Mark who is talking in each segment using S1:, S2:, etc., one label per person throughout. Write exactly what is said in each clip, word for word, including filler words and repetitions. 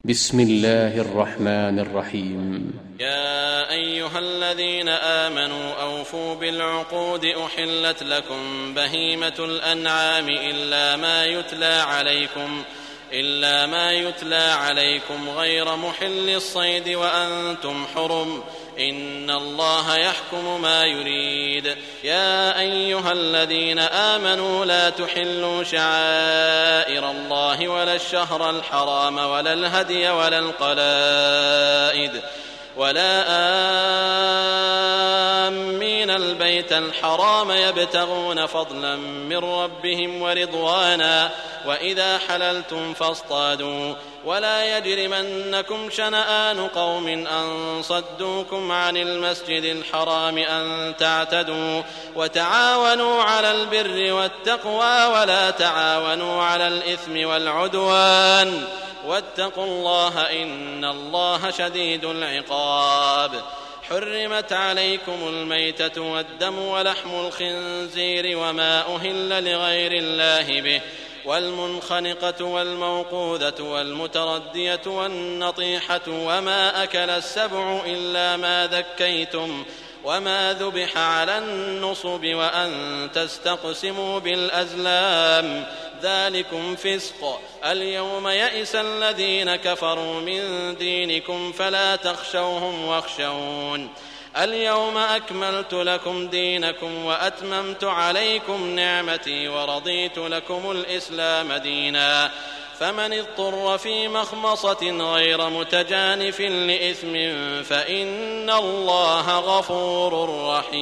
S1: بسم الله الرحمن الرحيم.
S2: يا أيها الذين آمنوا أوفوا بالعقود أحلت لكم بهيمة الأنعام إلا ما يتلى عليكم إلا ما يتلى عليكم غير محل الصيد وأنتم حرم إن الله يحكم ما يريد. يا أيها الذين آمنوا لا تحلوا شعائر الله ولا الشهر الحرام ولا الهدي ولا القلائد ولا آمين البيت الحرام يبتغون فضلا من ربهم ورضوانا وإذا حللتم فاصطادوا ولا يجرمنكم شنآن قوم أن صدوكم عن المسجد الحرام أن تعتدوا وتعاونوا على البر والتقوى ولا تعاونوا على الإثم والعدوان واتقوا الله إن الله شديد العقاب. حرمت عليكم الميتة والدم ولحم الخنزير وما أهل لغير الله به والمنخنقة والموقوذة والمتردية والنطيحة وما أكل السبع إلا ما ذكيتم وما ذبح على النصب وأن تستقسموا بالأزلام ذلكم فسق. اليوم يئس الذين كفروا من دينكم فلا تخشوهم واخشون. اليوم أكملت لكم دينكم وأتممت عليكم نعمتي ورضيت لكم الإسلام دينا. فمن اضطر في مخمصة غير متجانف لإثم فإن الله غفور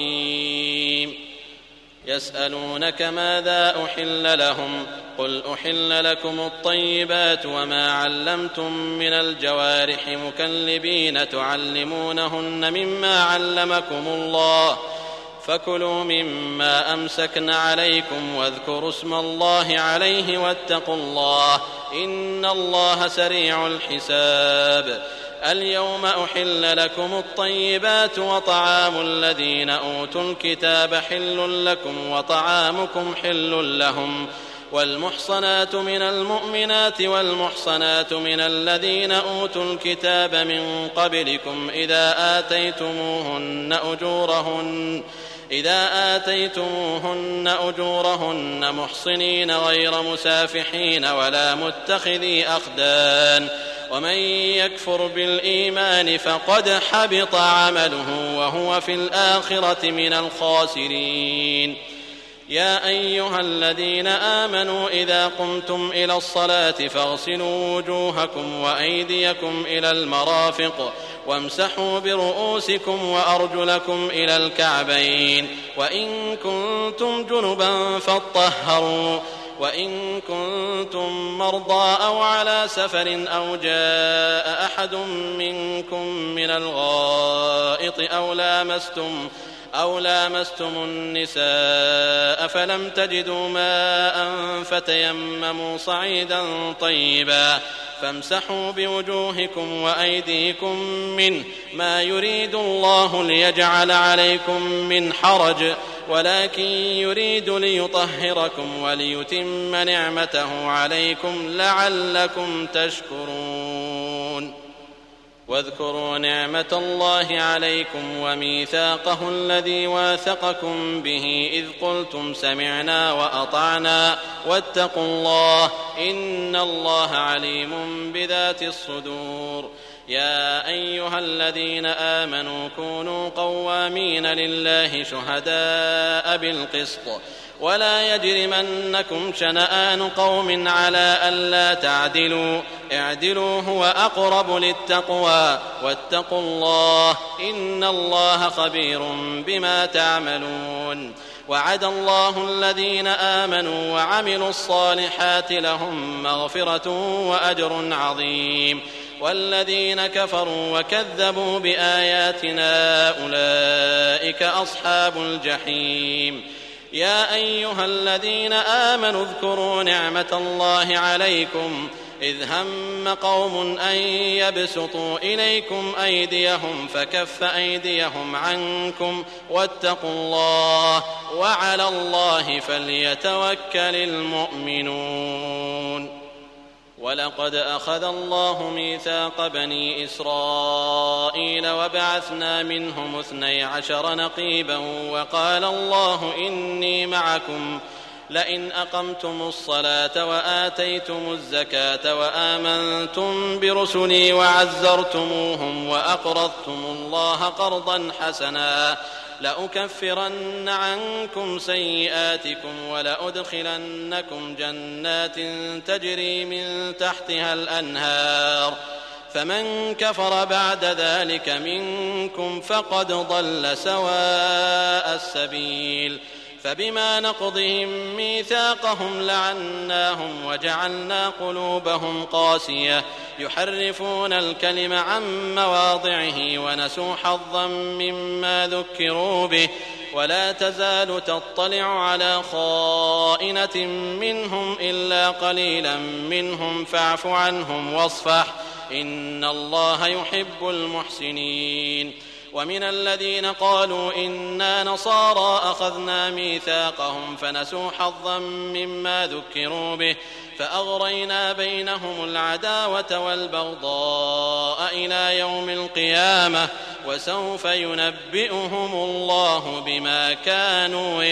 S2: رحيم. يسألونك ماذا أحل لهم قل أحل لكم الطيبات وما علمتم من الجوارح مكلبين تعلمونهن مما علمكم الله فكلوا مما أمسكن عليكم واذكروا اسم الله عليه واتقوا الله إن الله سريع الحساب. اليوم أحل لكم الطيبات وطعام الذين أوتوا الكتاب حل لكم وطعامكم حل لهم والمحصنات من المؤمنات والمحصنات من الذين أوتوا الكتاب من قبلكم إذا آتيتموهن أجورهن إذا آتيتموهن أجورهن محصنين غير مسافحين ولا متخذي أخدان ومن يكفر بالإيمان فقد حبط عمله وهو في الآخرة من الخاسرين. يا أيها الذين آمنوا إذا قمتم إلى الصلاة فاغسلوا وجوهكم وأيديكم إلى المرافق وامسحوا برؤوسكم وأرجلكم إلى الكعبين وإن كنتم جنبا فاطهروا وإن كنتم مرضى أو على سفر أو جاء أحد منكم من الغائط أو لامستم أو لامستم النساء فلم تجدوا ماء فتيمموا صعيدا طيبا فامسحوا بوجوهكم وأيديكم منه ما يريد الله ليجعل عليكم من حرج ولكن يريد ليطهركم وليتم نعمته عليكم لعلكم تشكرون. واذكروا نعمة الله عليكم وميثاقه الذي واثقكم به إذ قلتم سمعنا وأطعنا واتقوا الله إن الله عليم بذات الصدور. يا أيها الذين آمنوا كونوا قوامين لله شهداء بالقسط ولا يجرمنكم شنآن قوم على ألا تعدلوا اعدلوا هو أقرب للتقوى واتقوا الله إن الله خبير بما تعملون. وعد الله الذين آمنوا وعملوا الصالحات لهم مغفرة وأجر عظيم والذين كفروا وكذبوا بآياتنا أولئك أصحاب الجحيم. يا أيها الذين آمنوا اذكروا نعمة الله عليكم إذ هم قوم أن يبسطوا إليكم أيديهم فكف أيديهم عنكم واتقوا الله وعلى الله فليتوكل المؤمنون. ولقد أخذ الله ميثاق بني إسرائيل وبعثنا منهم اثني عشر نقيبا وقال الله إني معكم لئن أقمتم الصلاة وآتيتم الزكاة وآمنتم برسلي وعزرتموهم وأقرضتم الله قرضا حسنا لأكفرن عنكم سيئاتكم ولأدخلنكم جنات تجري من تحتها الأنهار فمن كفر بعد ذلك منكم فقد ضل سواء السبيل فبما نقضهم ميثاقهم لعناهم وجعلنا قلوبهم قاسية يحرفون الكلم عن مواضعه ونسوا حظا مما ذكروا به ولا تزال تطلع على خائنة منهم إلا قليلا منهم فاعف عنهم واصفح إن الله يحب المحسنين ومن الذين قالوا إنا نصارى أخذنا ميثاقهم فنسوا حظا مما ذكروا به فأغرينا بينهم العداوة والبغضاء إلى يوم القيامة وسوف ينبئهم الله بما كانوا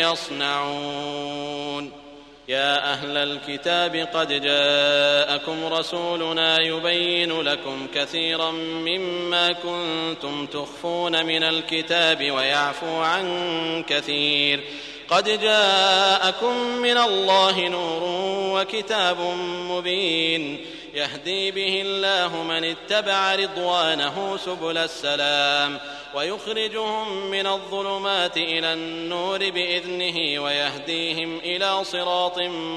S2: يصنعون يا أهل الكتاب قد جاءكم رسولنا يبين لكم كثيرا مما كنتم تخفون من الكتاب ويعفو عن كثير قد جاءكم من الله نور وكتاب مبين يهدي به الله من اتبع رضوانه سبل السلام ويخرجهم من الظلمات إلى النور بإذنه ويهديهم إلى صراط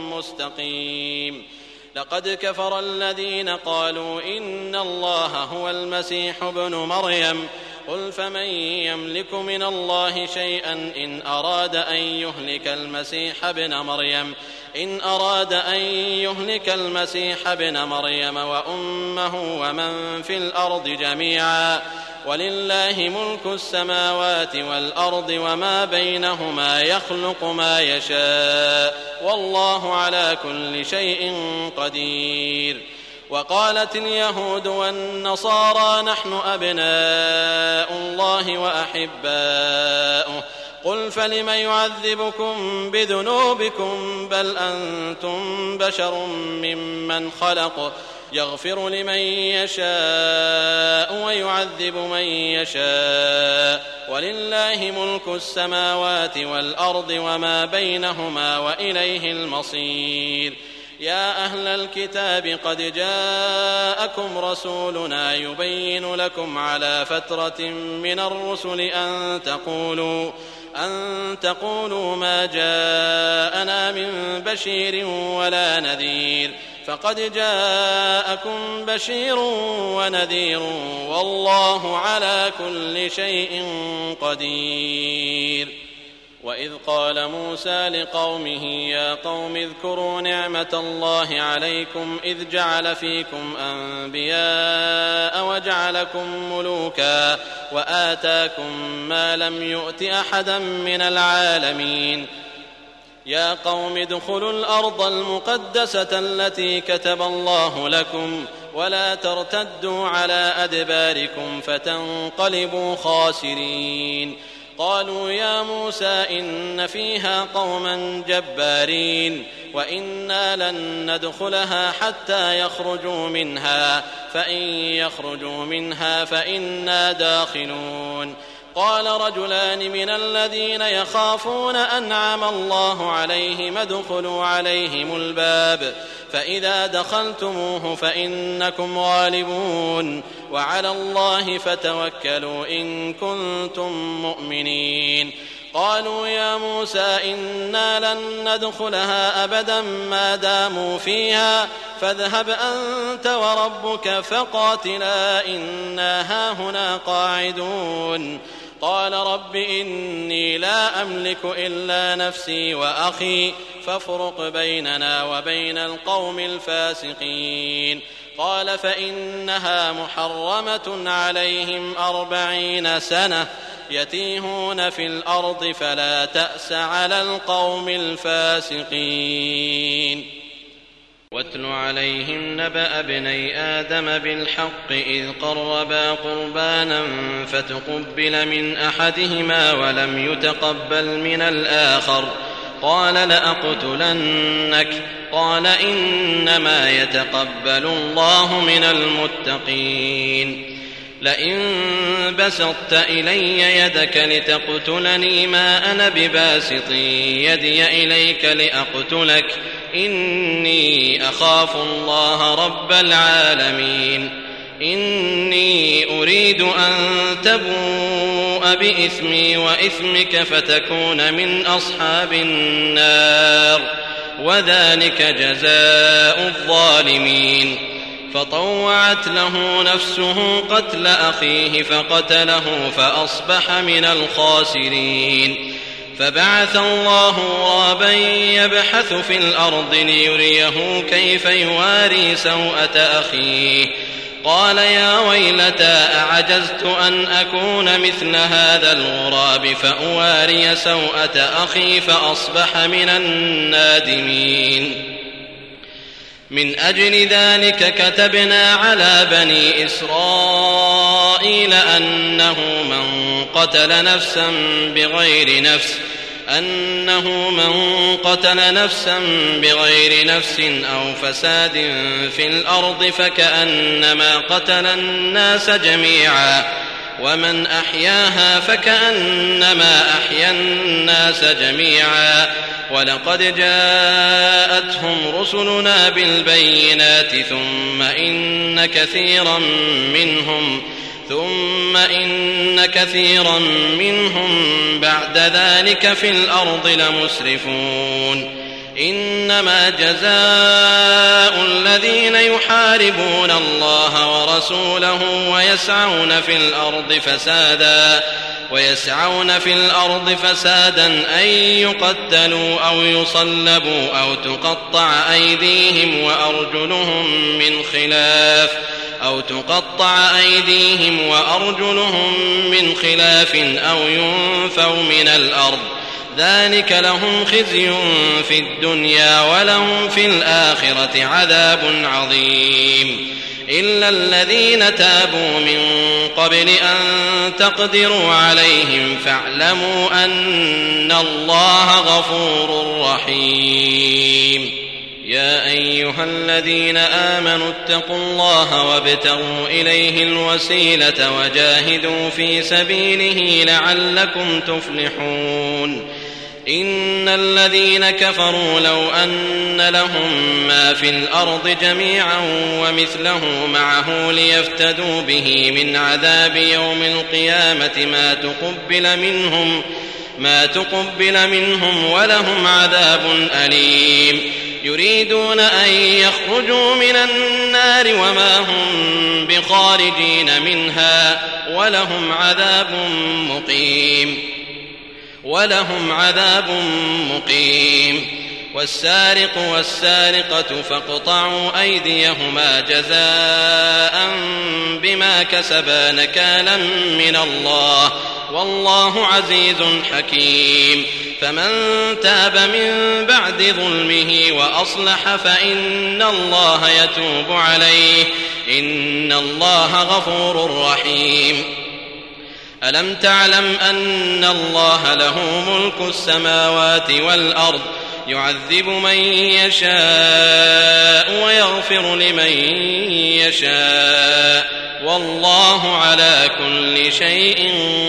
S2: مستقيم لقد كفر الذين قالوا إن الله هو المسيح ابن مريم قل فمن يملك من الله شيئا إن أراد أن يهلك المسيح ابن مريم إن أراد أن يهلك المسيح ابن مريم وأمه ومن في الأرض جميعا ولله ملك السماوات والأرض وما بينهما يخلق ما يشاء والله على كل شيء قدير وقالت اليهود والنصارى نحن أبناء الله وأحباؤه قل فلم يعذبكم بذنوبكم بل أنتم بشر ممن خلق يغفر لمن يشاء ويعذب من يشاء ولله ملك السماوات والأرض وما بينهما وإليه المصير يا أهل الكتاب قد جاءكم رسولنا يبين لكم على فترة من الرسل أن تقولوا أن تقولوا ما جاءنا من بشير ولا نذير فقد جاءكم بشير ونذير والله على كل شيء قدير وإذ قال موسى لقومه يا قوم اذكروا نعمة الله عليكم إذ جعل فيكم أنبياء وجعلكم ملوكا وآتاكم ما لم يؤت أحدا من العالمين يا قوم ادخلوا الأرض المقدسة التي كتب الله لكم ولا ترتدوا على أدباركم فتنقلبوا خاسرين قالوا يا موسى إن فيها قوما جبارين وإنا لن ندخلها حتى يخرجوا منها فإن يخرجوا منها فإنا داخلون قال رجلان من الذين يخافون أنعم الله عليهم ادخلوا عليهم الباب فإذا دخلتموه فإنكم غالبون وعلى الله فتوكلوا إن كنتم مؤمنين قالوا يا موسى إنا لن ندخلها أبدا ما داموا فيها فاذهب أنت وربك فقاتلا إنا هاهنا قاعدون قال رب إني لا أملك إلا نفسي وأخي فافرق بيننا وبين القوم الفاسقين قال فإنها محرمة عليهم أربعين سنة يتيهون في الأرض فلا تأس على القوم الفاسقين واتل عليهم نبأ ابني آدم بالحق إذ قربا قربانا فتقبل من أحدهما ولم يتقبل من الآخر قال لأقتلنك قال إنما يتقبل الله من المتقين لئن بسطت إلي يدك لتقتلني ما أنا بباسط يدي إليك لأقتلك إني أخاف الله رب العالمين إني أريد أن تبوء بإثمي وإثمك فتكون من أصحاب النار وذلك جزاء الظالمين فطوعت له نفسه قتل أخيه فقتله فأصبح من الخاسرين فبعث الله غرابا يبحث في الأرض ليريه كيف يواري سوءة أخيه قال يا ويلتى أعجزت أن أكون مثل هذا الغراب فأواري سوءة أخي فأصبح من النادمين من أجل ذلك كتبنا على بني إسرائيل أنه من قتل نفسا بغير نفس أنه من قتل نفسا بغير نفس أو فساد في الأرض فكأنما قتل الناس جميعا ومن أحياها فكأنما أحيا الناس جميعا ولقد جاءتهم رسلنا بالبينات ثم إن كثيرا منهم ثم إن كثيرا منهم بعد ذلك في الأرض لمسرفون إنما جزاء الذين يحاربون الله ورسوله ويسعون في الأرض فسادا ويسعون في الأرض فسادا أن يقتلوا أو يصلبوا أو تقطع أيديهم وأرجلهم من خلاف أو تقطع أيديهم وأرجلهم من خلاف أو ينفوا من الأرض ذلك لهم خزي في الدنيا ولهم في الآخرة عذاب عظيم إلا الذين تابوا من قبل أن تقدروا عليهم فاعلموا أن الله غفور رحيم يا أيها الذين آمنوا اتقوا الله وابتغوا إليه الوسيلة وجاهدوا في سبيله لعلكم تفلحون إن الذين كفروا لو أن لهم ما في الأرض جميعا ومثله معه ليفتدوا به من عذاب يوم القيامة ما تقبل منهم ما تقبل منهم ولهم عذاب أليم يريدون أن يخرجوا من النار وما هم بخارجين منها ولهم عذاب مقيم ولهم عذاب مقيم والسارق والسارقة فاقطعوا أيديهما جزاء بما كسبا نكالا من الله والله عزيز حكيم فمن تاب من بعد ظلمه وأصلح فإن الله يتوب عليه إن الله غفور رحيم ألم تعلم أن الله له ملك السماوات والأرض يعذب من يشاء ويغفر لمن يشاء والله على كل شيء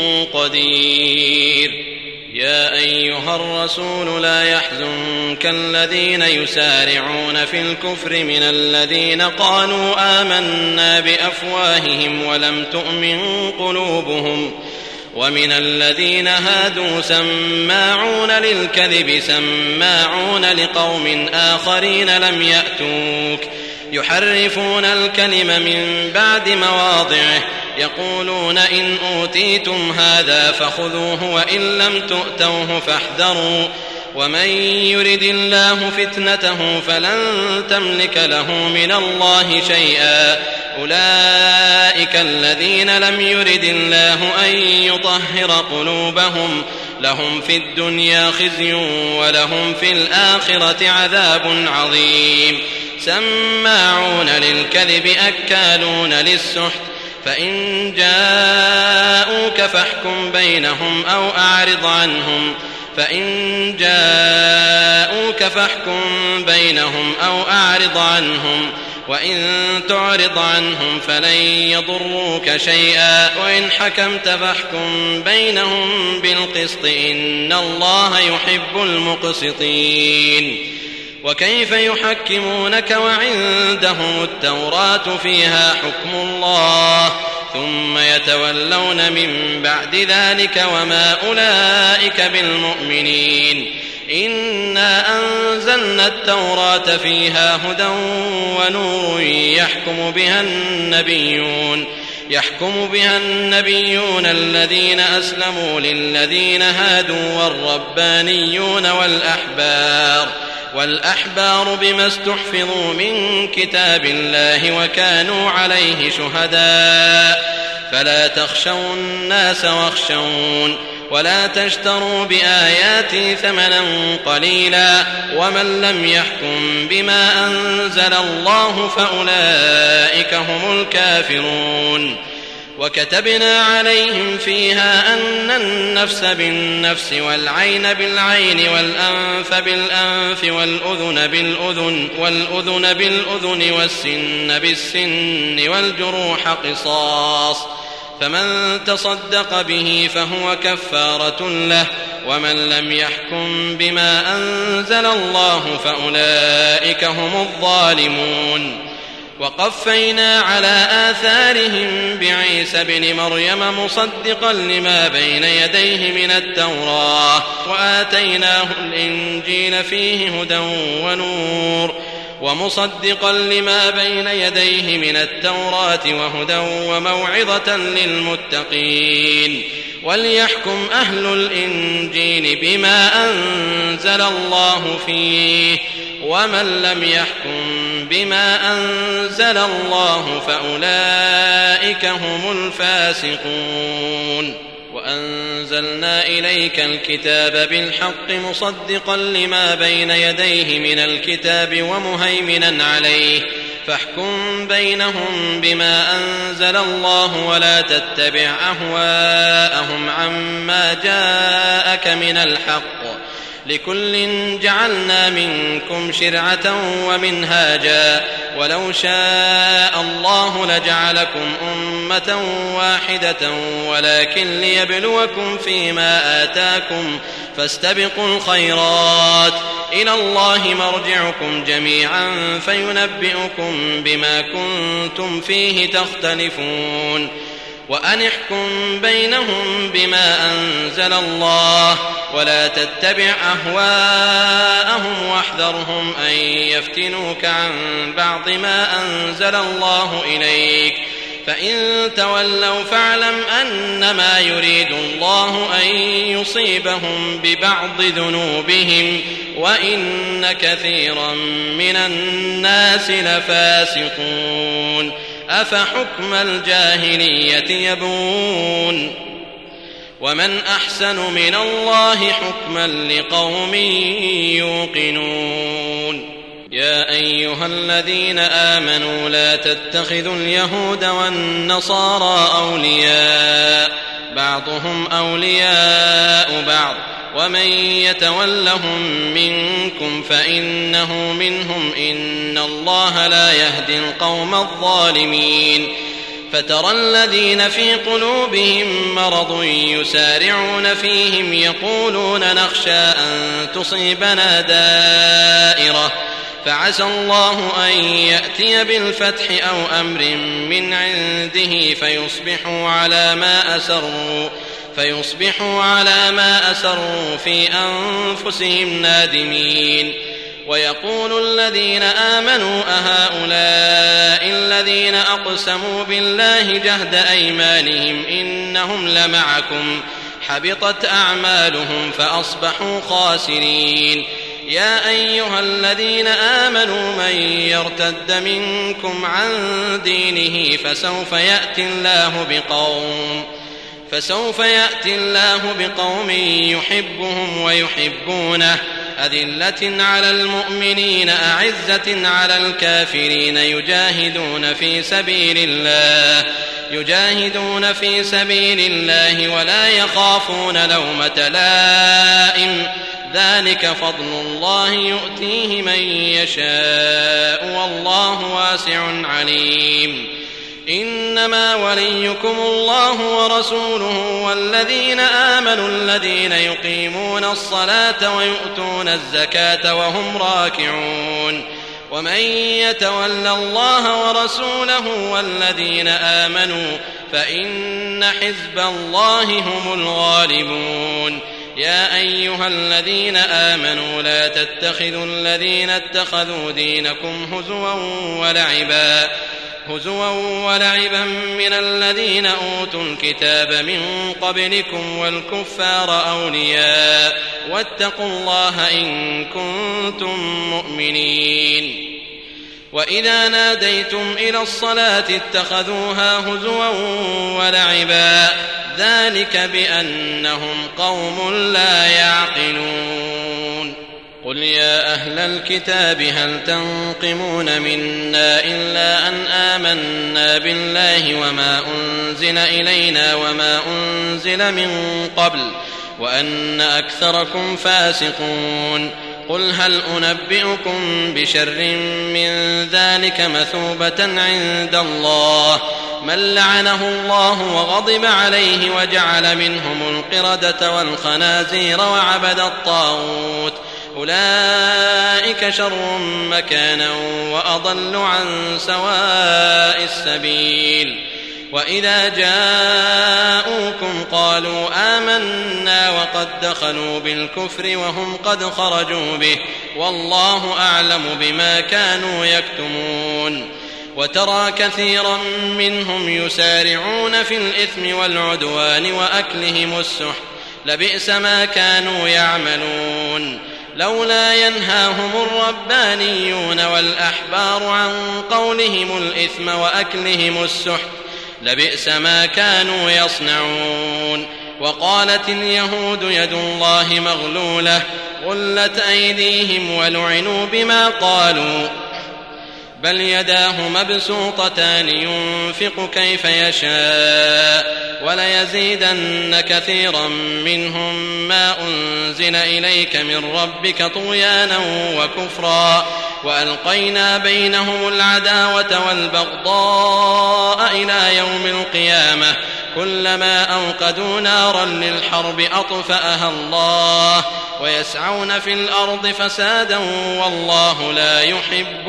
S2: قدير يا أيها الرسول لا يحزنك الذين يسارعون في الكفر من الذين قالوا آمنا بأفواههم ولم تؤمن قلوبهم ومن الذين هادوا سماعون للكذب سماعون لقوم آخرين لم يأتوك يحرفون الكلم من بعد مواضعه يقولون إن أوتيتم هذا فخذوه وإن لم تؤتوه فاحذروا ومن يرد الله فتنته فلن تملك له من الله شيئا أولئك الذين لم يرد الله أن يطهر قلوبهم لهم في الدنيا خزي ولهم في الآخرة عذاب عظيم سماعون للكذب أكالون للسحت فإن جاءوك فاحكم بينهم أو أعرض عنهم فإن جاءوك فاحكم بينهم أو أعرض عنهم وإن تعرض عنهم فلن يضروك شيئا وإن حكمت فاحكم بينهم بالقسط إن الله يحب المقسطين. وكيف يحكمونك وعندهم التوراة فيها حكم الله ثم يتولون من بعد ذلك وما أولئك بالمؤمنين. إنا أنزلنا التوراة فيها هدى ونور يحكم بها النبيون يحكم بها النبيون الذين أسلموا للذين هادوا والربانيون والأحبار والأحبار بما استحفظوا من كتاب الله وكانوا عليه شهداء فلا تخشوا الناس واخشون ولا تشتروا بآياتي ثمنا قليلا ومن لم يحكم بما أنزل الله فأولئك هم الكافرون. وكتبنا عليهم فيها أن النفس بالنفس والعين بالعين والأنف بالأنف والأذن بالأذن والأذن بالأذن والسن بالسن والجروح قصاص فمن تصدق به فهو كفارة له ومن لم يحكم بما أنزل الله فأولئك هم الظالمون. وقفينا على آثارهم بعيسى بن مريم مصدقا لما بين يديه من التوراة وآتيناه الإنجيل فيه هدى ونور ومصدقا لما بين يديه من التوراة وهدى وموعظة للمتقين. وليحكم أهل الإنجيل بما أنزل الله فيه ومن لم يحكم بما أنزل الله فأولئك هم الفاسقون. وأنزلنا إليك الكتاب بالحق مصدقا لما بين يديه من الكتاب ومهيمنا عليه فاحكم بينهم بما أنزل الله ولا تتبع أهواءهم عما جاءك من الحق لكل جعلنا منكم شرعة ومنهاجا ولو شاء الله لجعلكم أمة واحدة ولكن ليبلوكم فيما آتاكم فاستبقوا الخيرات إلى الله مرجعكم جميعا فينبئكم بما كنتم فيه تختلفون. وأن احكم بينهم بما أنزل الله ولا تتبع أهواءهم واحذرهم أن يفتنوك عن بعض ما أنزل الله إليك فإن تولوا فاعلم أنما يريد الله أن يصيبهم ببعض ذنوبهم وإن كثيرا من الناس لفاسقون. أفحكم الجاهلية يبغون ومن أحسن من الله حكما لقوم يوقنون. يا أيها الذين آمنوا لا تتخذوا اليهود والنصارى أولياء بعضهم أولياء بعض ومن يتولهم منكم فإنه منهم إن الله لا يهدي القوم الظالمين. فترى الذين في قلوبهم مرض يسارعون فيهم يقولون نخشى أن تصيبنا دائرة فعسى الله أن يأتي بالفتح أو أمر من عنده فيصبحوا على ما أسروا فيصبحوا على ما أسروا في أنفسهم نادمين. ويقول الذين آمنوا أهؤلاء الذين أقسموا بالله جهد أيمانهم إنهم لمعكم حبطت أعمالهم فأصبحوا خاسرين. يا أيها الذين آمنوا من يرتد منكم عن دينه فسوف يأتي الله بقوم فسوف يأتي الله بقوم يحبهم ويحبونه أذلة على المؤمنين أعزة على الكافرين يجاهدون في سبيل الله يجاهدون في سبيل الله ولا يخافون لومة لائم ذلك فضل الله يؤتيه من يشاء والله واسع عليم إنما وليكم الله ورسوله والذين آمنوا الذين يقيمون الصلاة ويؤتون الزكاة وهم راكعون ومن يتول الله ورسوله والذين آمنوا فإن حزب الله هم الغالبون يا أيها الذين آمنوا لا تتخذوا الذين اتخذوا دينكم هزوا ولعبا هزوا ولعبا من الذين أوتوا الكتاب من قبلكم والكفار أولياء واتقوا الله إن كنتم مؤمنين وإذا ناديتم إلى الصلاة اتخذوها هزوا ولعبا ذلك بأنهم قوم لا يعقلون قل يا أهل الكتاب هل تنقمون منا إلا أن آمنا بالله وما أنزل إلينا وما أنزل من قبل وأن أكثركم فاسقون قل هل أنبئكم بشر من ذلك مثوبة عند الله من لعنه الله وغضب عليه وجعل منهم القردة والخنازير وعبد الطاغوت أولئك شر مكانا وأضل عن سواء السبيل وإذا جاءوكم قالوا آمنا وقد دخلوا بالكفر وهم قد خرجوا به والله أعلم بما كانوا يكتمون وترى كثيرا منهم يسارعون في الإثم والعدوان وأكلهم السحت لبئس ما كانوا يعملون لولا ينهاهم الربانيون والأحبار عن قولهم الإثم وأكلهم السحت لبئس ما كانوا يصنعون وقالت اليهود يد الله مغلولة غلت أيديهم ولعنوا بما قالوا بل يداه مبسوطتان ينفق كيف يشاء وليزيدن كثيرا منهم ما أنزل إليك من ربك طغيانا وكفرا وألقينا بينهم العداوة والبغضاء إلى يوم القيامة كلما أوقدوا نارا للحرب أطفأها الله ويسعون في الأرض فسادا والله لا يحب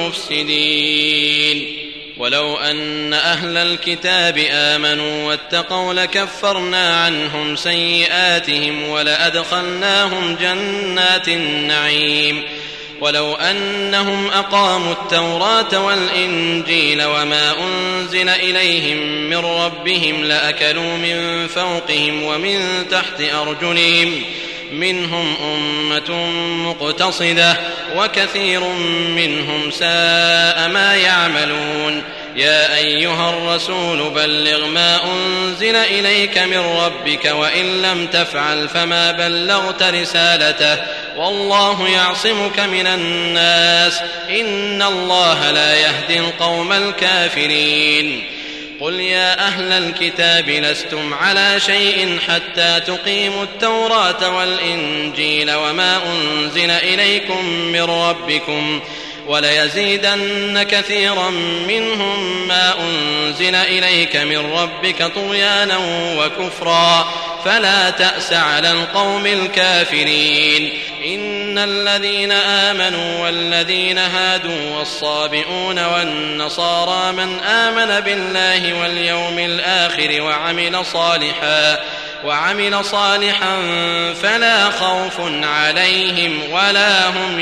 S2: المفسدين ولو أن أهل الكتاب آمنوا واتقوا لكفرنا عنهم سيئاتهم ولأدخلناهم جنات النعيم ولو أنهم أقاموا التوراة والإنجيل وما أنزل إليهم من ربهم لأكلوا من فوقهم ومن تحت أرجلهم منهم أمة مقتصدة وكثير منهم ساء ما يعملون يا أيها الرسول بلغ ما أنزل إليك من ربك وإن لم تفعل فما بلغت رسالته والله يعصمك من الناس إن الله لا يهدي القوم الكافرين قل يا أهل الكتاب لستم على شيء حتى تقيموا التوراة والإنجيل وما أنزل إليكم من ربكم وليزيدن كثيرا منهم ما أنزل إليك من ربك طغيانا وكفرا فلا تأس على القوم الكافرين إن الذين آمنوا والذين هادوا والصابئون والنصارى من آمن بالله واليوم الآخر وعمل صالحا وعمل صالحا فلا خوف عليهم ولا هم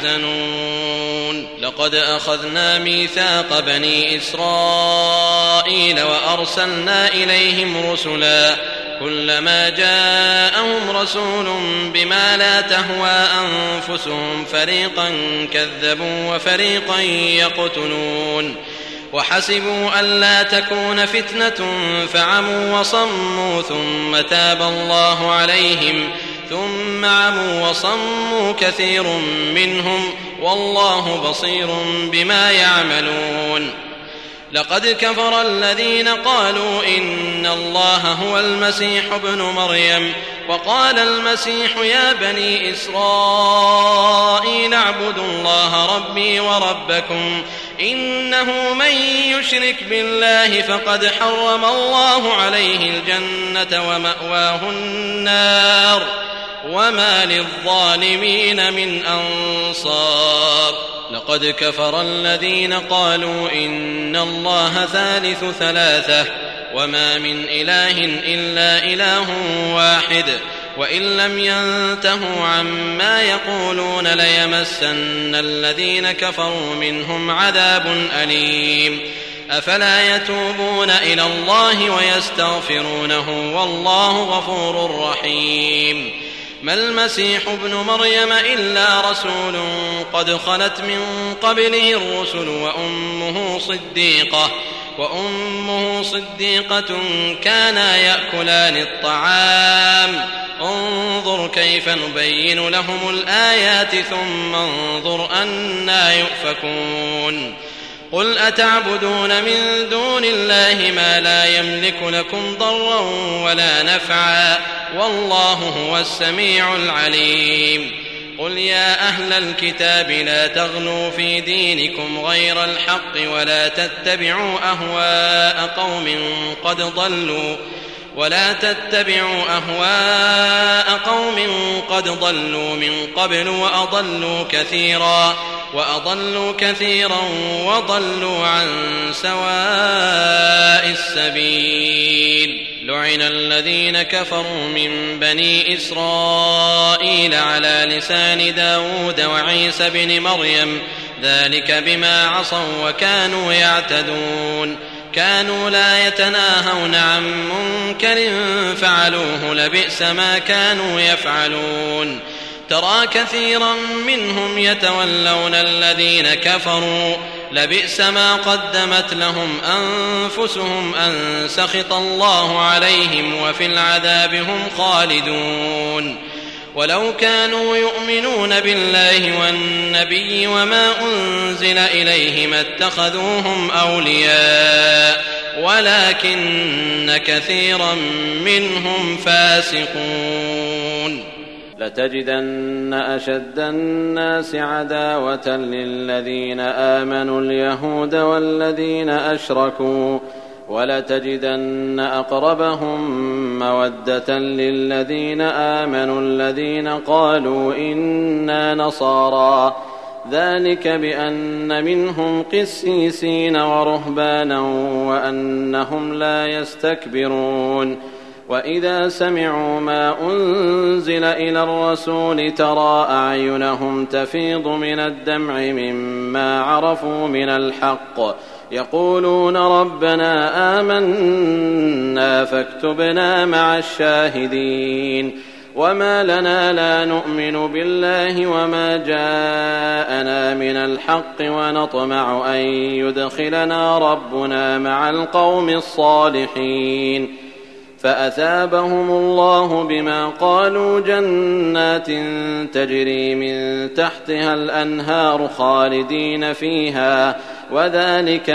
S2: يحزنون لقد أخذنا ميثاق بني إسرائيل وأرسلنا إليهم رسلا كلما جاءهم رسول بما لا تهوى أنفسهم فريقا كذبوا وفريقا يقتلون وحسبوا ألا تكون فتنة فعموا وصموا ثم تاب الله عليهم ثم عموا وصموا كثير منهم والله بصير بما يعملون. لقد كفر الذين قالوا إن الله هو المسيح ابن مريم وقال المسيح يا بني إسرائيل اعبدوا الله ربي وربكم إنه من يشرك بالله فقد حرم الله عليه الجنة ومأواه النار وما للظالمين من أنصار. لقد كفر الذين قالوا إن الله ثالث ثلاثة وما من إله إلا إله واحد وإن لم ينتهوا عما يقولون ليمسن الذين كفروا منهم عذاب أليم. أفلا يتوبون إلى الله ويستغفرونه والله غفور رحيم. ما المسيح ابن مريم إلا رسول قد خلت من قبله الرسل وأمه صديقة وأمه صديقة كانا يأكلان الطعام انظر كيف نبين لهم الآيات ثم انظر أنى يؤفكون. قل أتعبدون من دون الله ما لا يملك لكم ضرا ولا نفعا والله هو السميع العليم. قل يا أهل الكتاب لا تغلوا في دينكم غير الحق ولا تتبعوا أهواء قوم قد ضلوا ولا تتبعوا أهواء قوم قد ضلوا من قبل وأضلوا كثيرا وأضلوا كثيرا وضلوا عن سواء السبيل. لعن الذين كفروا من بني إسرائيل على لسان داود وعيسى بن مريم ذلك بما عصوا وكانوا يعتدون. كانوا لا يتناهون عن منكر فعلوه لبئس ما كانوا يفعلون. ترى كثيرا منهم يتولون الذين كفروا لبئس ما قدمت لهم أنفسهم أن سخط الله عليهم وفي العذاب هم خالدون. ولو كانوا يؤمنون بالله والنبي وما أنزل إليه ما اتخذوهم أولياء ولكن كثيرا منهم فاسقون.
S3: لتجدن أشد الناس عداوة للذين آمنوا اليهود والذين أشركوا ولتجدن أقربهم مودة للذين آمنوا الذين قالوا إنا نصارى ذلك بأن منهم قسيسين ورهبانا وأنهم لا يستكبرون. وإذا سمعوا ما أنزل إلى الرسول ترى أعينهم تفيض من الدمع مما عرفوا من الحق يقولون ربنا آمنا فاكتبنا مع الشاهدين. وما لنا لا نؤمن بالله وما جاءنا من الحق ونطمع أن يدخلنا ربنا مع القوم الصالحين. فأثابهم الله بما قالوا جنات تجري من تحتها الأنهار خالدين فيها وذلك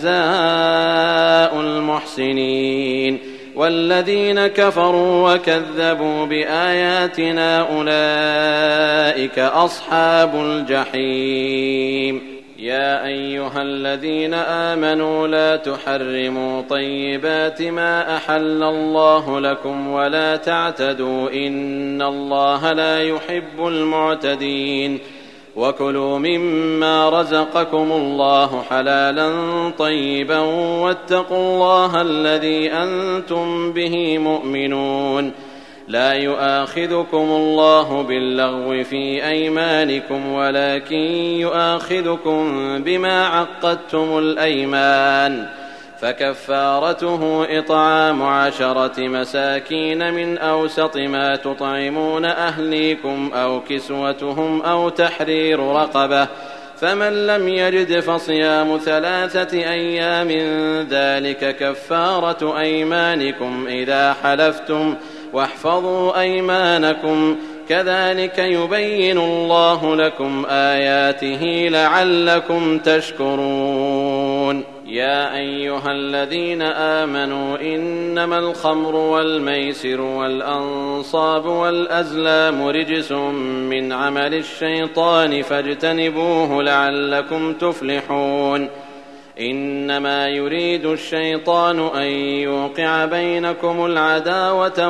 S3: جزاء المحسنين. والذين كفروا وكذبوا بآياتنا أولئك أصحاب الجحيم. يا أيها الذين آمنوا لا تحرموا طيبات ما أحل الله لكم ولا تعتدوا إن الله لا يحب المعتدين. وكلوا مما رزقكم الله حلالا طيبا واتقوا الله الذي أنتم به مؤمنون. لا يؤاخذكم الله باللغو في أيمانكم ولكن يؤاخذكم بما عقدتم الأيمان. فكفارته إطعام عشرة مساكين من أوسط ما تطعمون أهليكم أو كسوتهم أو تحرير رقبة فمن لم يجد فصيام ثلاثة أيام ذلك كفارة أيمانكم إذا حلفتم واحفظوا أيمانكم كذلك يبين الله لكم آياته لعلكم تشكرون. يا أيها الذين آمنوا إنما الخمر والميسر والأنصاب والأزلام رجس من عمل الشيطان فاجتنبوه لعلكم تفلحون. إنما يريد الشيطان أن يوقع بينكم العداوة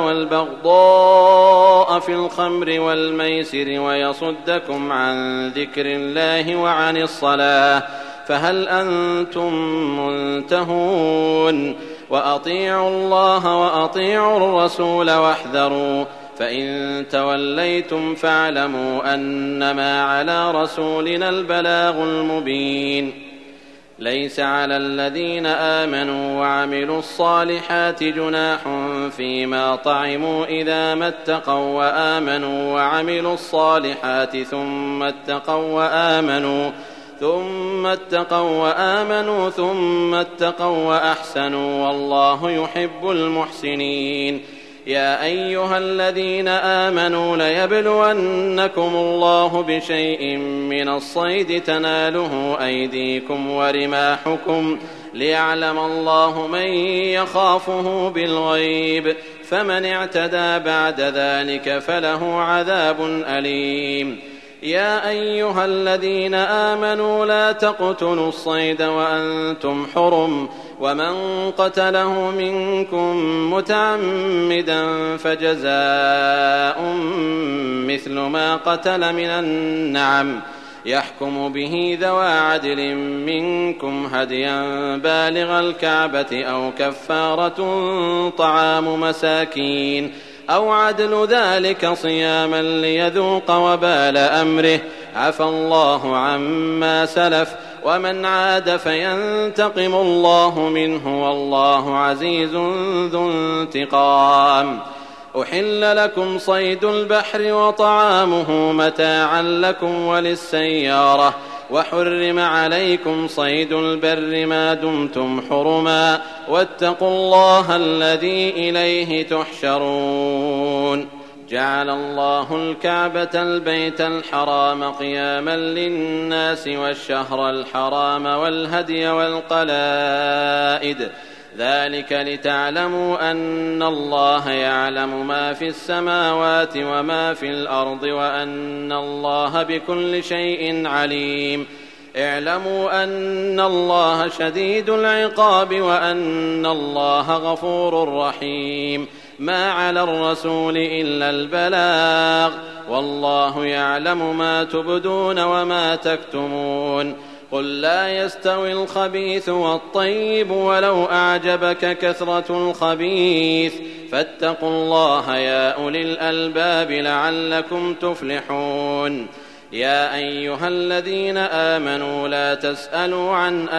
S3: والبغضاء في الخمر والميسر ويصدكم عن ذكر الله وعن الصلاة فهل أنتم منتهون؟ وأطيعوا الله وأطيعوا الرسول واحذروا فإن توليتم فاعلموا أنما على رسولنا البلاغ المبين. ليس على الذين آمنوا وعملوا الصالحات جناح فيما طعموا إذا ما اتقوا وآمنوا وعملوا الصالحات ثم اتقوا وآمنوا ثم اتقوا وآمنوا ثم اتقوا وأحسنوا والله يحب المحسنين. يا أيها الذين آمنوا ليبلونكم الله بشيء من الصيد تناله أيديكم ورماحكم ليعلم الله من يخافه بالغيب فمن اعتدى بعد ذلك فله عذاب أليم. يا أيها الذين آمنوا لا تقتلوا الصيد وأنتم حرم ومن قتله منكم متعمدا فجزاء مثل ما قتل من النعم يحكم به ذوى عدل منكم هديا بالغ الكعبة أو كفارة طعام مساكين أو عدل ذلك صياما ليذوق وبال أمره عفى الله عما سلف ومن عاد فينتقم الله منه والله عزيز ذو انتقام. أحل لكم صيد البحر وطعامه متاعا لكم وللسيارة وحرم عليكم صيد البر ما دمتم حرما واتقوا الله الذي إليه تحشرون. جعل الله الكعبة البيت الحرام قياما للناس والشهر الحرام والهدي والقلائد ذلك لتعلموا أن الله يعلم ما في السماوات وما في الأرض وأن الله بكل شيء عليم. اعلموا أن الله شديد العقاب وأن الله غفور رحيم. ما على الرسول إلا البلاغ والله يعلم ما تبدون وما تكتمون. قل لا يستوي الخبيث والطيب ولو أعجبك كثرة الخبيث فاتقوا الله يا أولي الألباب لعلكم تفلحون. يا أيها الذين آمنوا لا تسألوا عن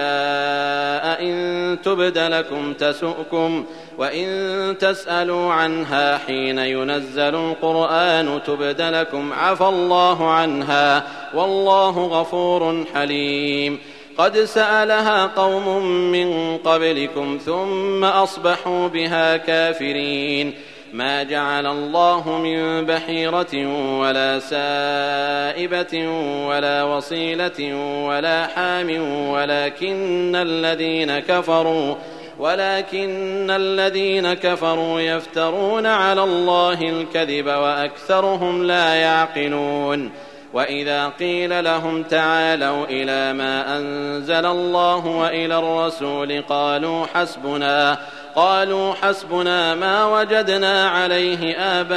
S3: أشياء إن تبد لكم تسؤكم وإن تسألوا عنها حين ينزل القرآن تبد لكم عفى الله عنها والله غفور حليم. قد سألها قوم من قبلكم ثم أصبحوا بها كافرين. ما جعل الله من بحيرة ولا سائبة ولا وصيلة ولا حام ولكن الذين كفروا ولكن الذين كفروا يفترون على الله الكذب وأكثرهم لا يعقلون. وإذا قيل لهم تعالوا إلى ما أنزل الله وإلى الرسول قالوا حسبنا قالوا حسبنا ما وجدنا عليه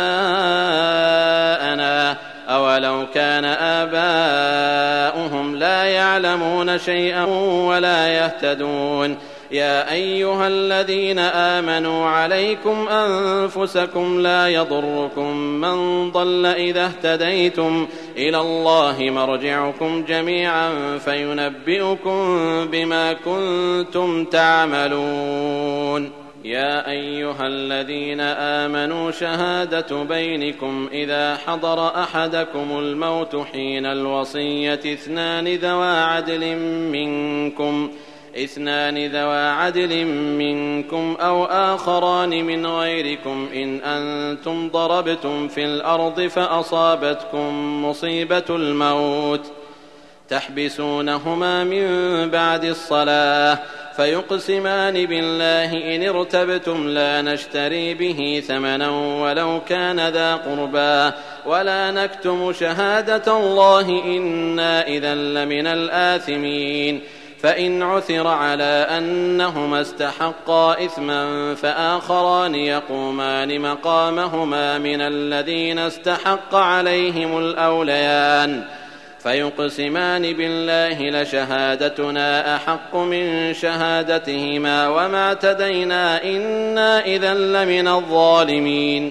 S3: آباءنا أولو كان آباؤهم لا يعلمون شيئا ولا يهتدون. يا أيها الذين آمنوا عليكم أنفسكم لا يضركم من ضل إذا اهتديتم إلى الله مرجعكم جميعا فينبئكم بما كنتم تعملون. يا أيها الذين آمنوا شهادة بينكم إذا حضر أحدكم الموت حين الوصية اثنان ذوى عدل منكم اثنان ذوا عدل منكم أو آخران من غيركم إن أنتم ضربتم في الأرض فأصابتكم مصيبة الموت تحبسونهما من بعد الصلاة فيقسمان بالله إن ارتبتم لا نشتري به ثمنا ولو كان ذا قربى ولا نكتم شهادة الله إنا إذا لمن الآثمين فإن عثر على أنهما استحقا إثما فآخران يقومان مقامهما من الذين استحق عليهم الأوليان فيقسمان بالله لشهادتنا أحق من شهادتهما وما اعتدينا إنا إذا لمن الظالمين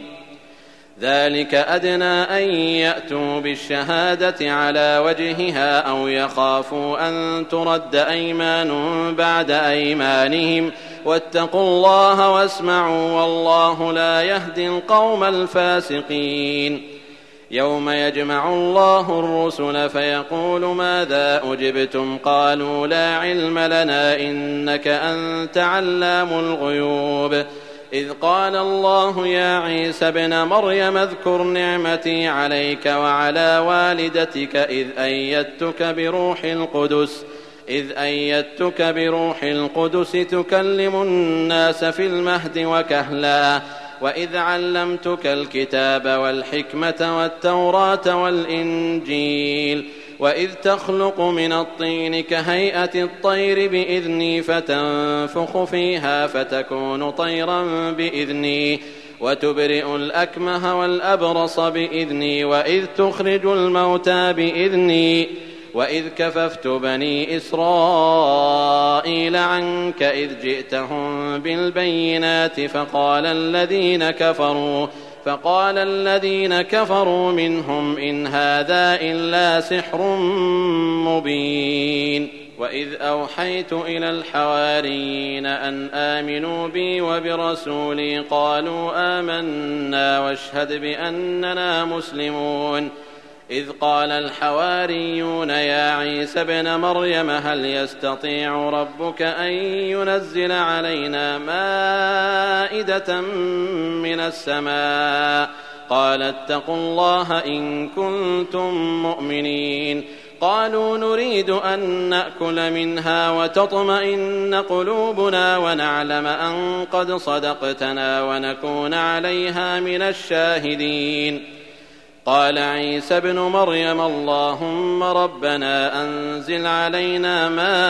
S3: ذلك أدنى أن يأتوا بالشهادة على وجهها أو يخافوا أن ترد أيمان بعد أيمانهم واتقوا الله واسمعوا والله لا يهدي القوم الفاسقين يوم يجمع الله الرسل فيقول ماذا أجبتم قالوا لا علم لنا إنك أنت علام الغيوب إذ قال الله يا عيسى ابن مريم اذكر نعمتي عليك وعلى والدتك إذ أيدتك بروح القدس إذ أيدتك بروح القدس تكلم الناس في المهد وكهلا وإذ علمتك الكتاب والحكمة والتوراة والإنجيل وإذ تخلق من الطين كهيئة الطير بإذني فتنفخ فيها فتكون طيرا بإذني وتبرئ الأكمه والأبرص بإذني وإذ تخرج الموتى بإذني وإذ كففت بني إسرائيل عنك إذ جئتهم بالبينات فقال الذين كفروا فقال الذين كفروا منهم إن هذا إلا سحر مبين وإذ أوحيت إلى الحواريين أن آمنوا بي وبرسولي قالوا آمنا واشهد بأننا مسلمون إذ قال الحواريون يا عيسى ابن مريم هل يستطيع ربك أن ينزل علينا مائدة من السماء قال اتقوا الله إن كنتم مؤمنين قالوا نريد أن نأكل منها وتطمئن قلوبنا ونعلم أن قد صدقتنا ونكون عليها من الشاهدين قال عيسى ابن مريم اللهم ربنا أنزل علينا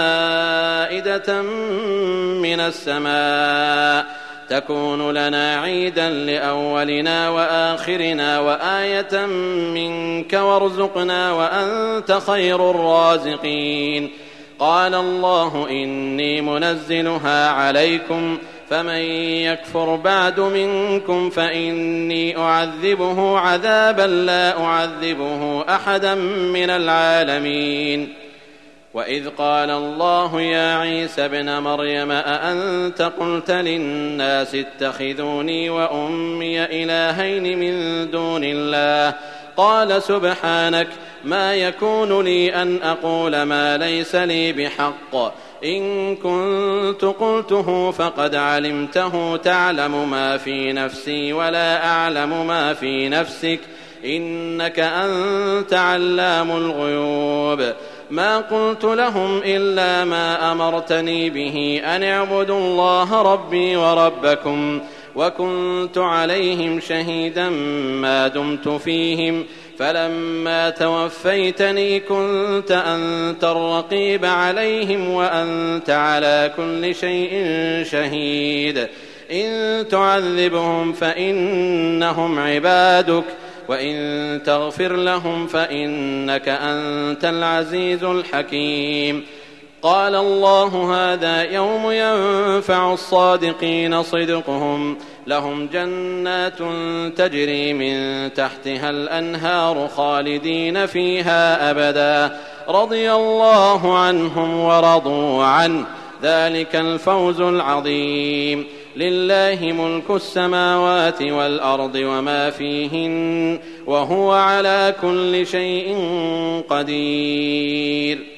S3: مائدة من السماء تكون لنا عيدا لأولنا وآخرنا وآية منك وارزقنا وأنت خير الرازقين قال الله إني منزلها عليكم فمن يكفر بعد منكم فإني أعذبه عذابا لا أعذبه أحدا من العالمين وإذ قال الله يا عيسى ابن مريم أأنت قلت للناس اتخذوني وأمي إلهين من دون الله قال سبحانك ما يكون لي أن أقول ما ليس لي بحق إن كنت قلته فقد علمته تعلم ما في نفسي ولا أعلم ما في نفسك إنك أنت علام الغيوب ما قلت لهم إلا ما أمرتني به أن اعبدوا الله ربي وربكم وكنت عليهم شهيدا ما دمت فيهم فلما توفيتني كنت أنت الرقيب عليهم وأنت على كل شيء شهيد إن تعذبهم فإنهم عبادك وإن تغفر لهم فإنك أنت العزيز الحكيم قال الله هذا يوم ينفع الصادقين صدقهم لهم جنات تجري من تحتها الأنهار خالدين فيها أبدا رضي الله عنهم ورضوا عنه ذلك الفوز العظيم لله ملك السماوات والأرض وما فيهن وهو على كل شيء قدير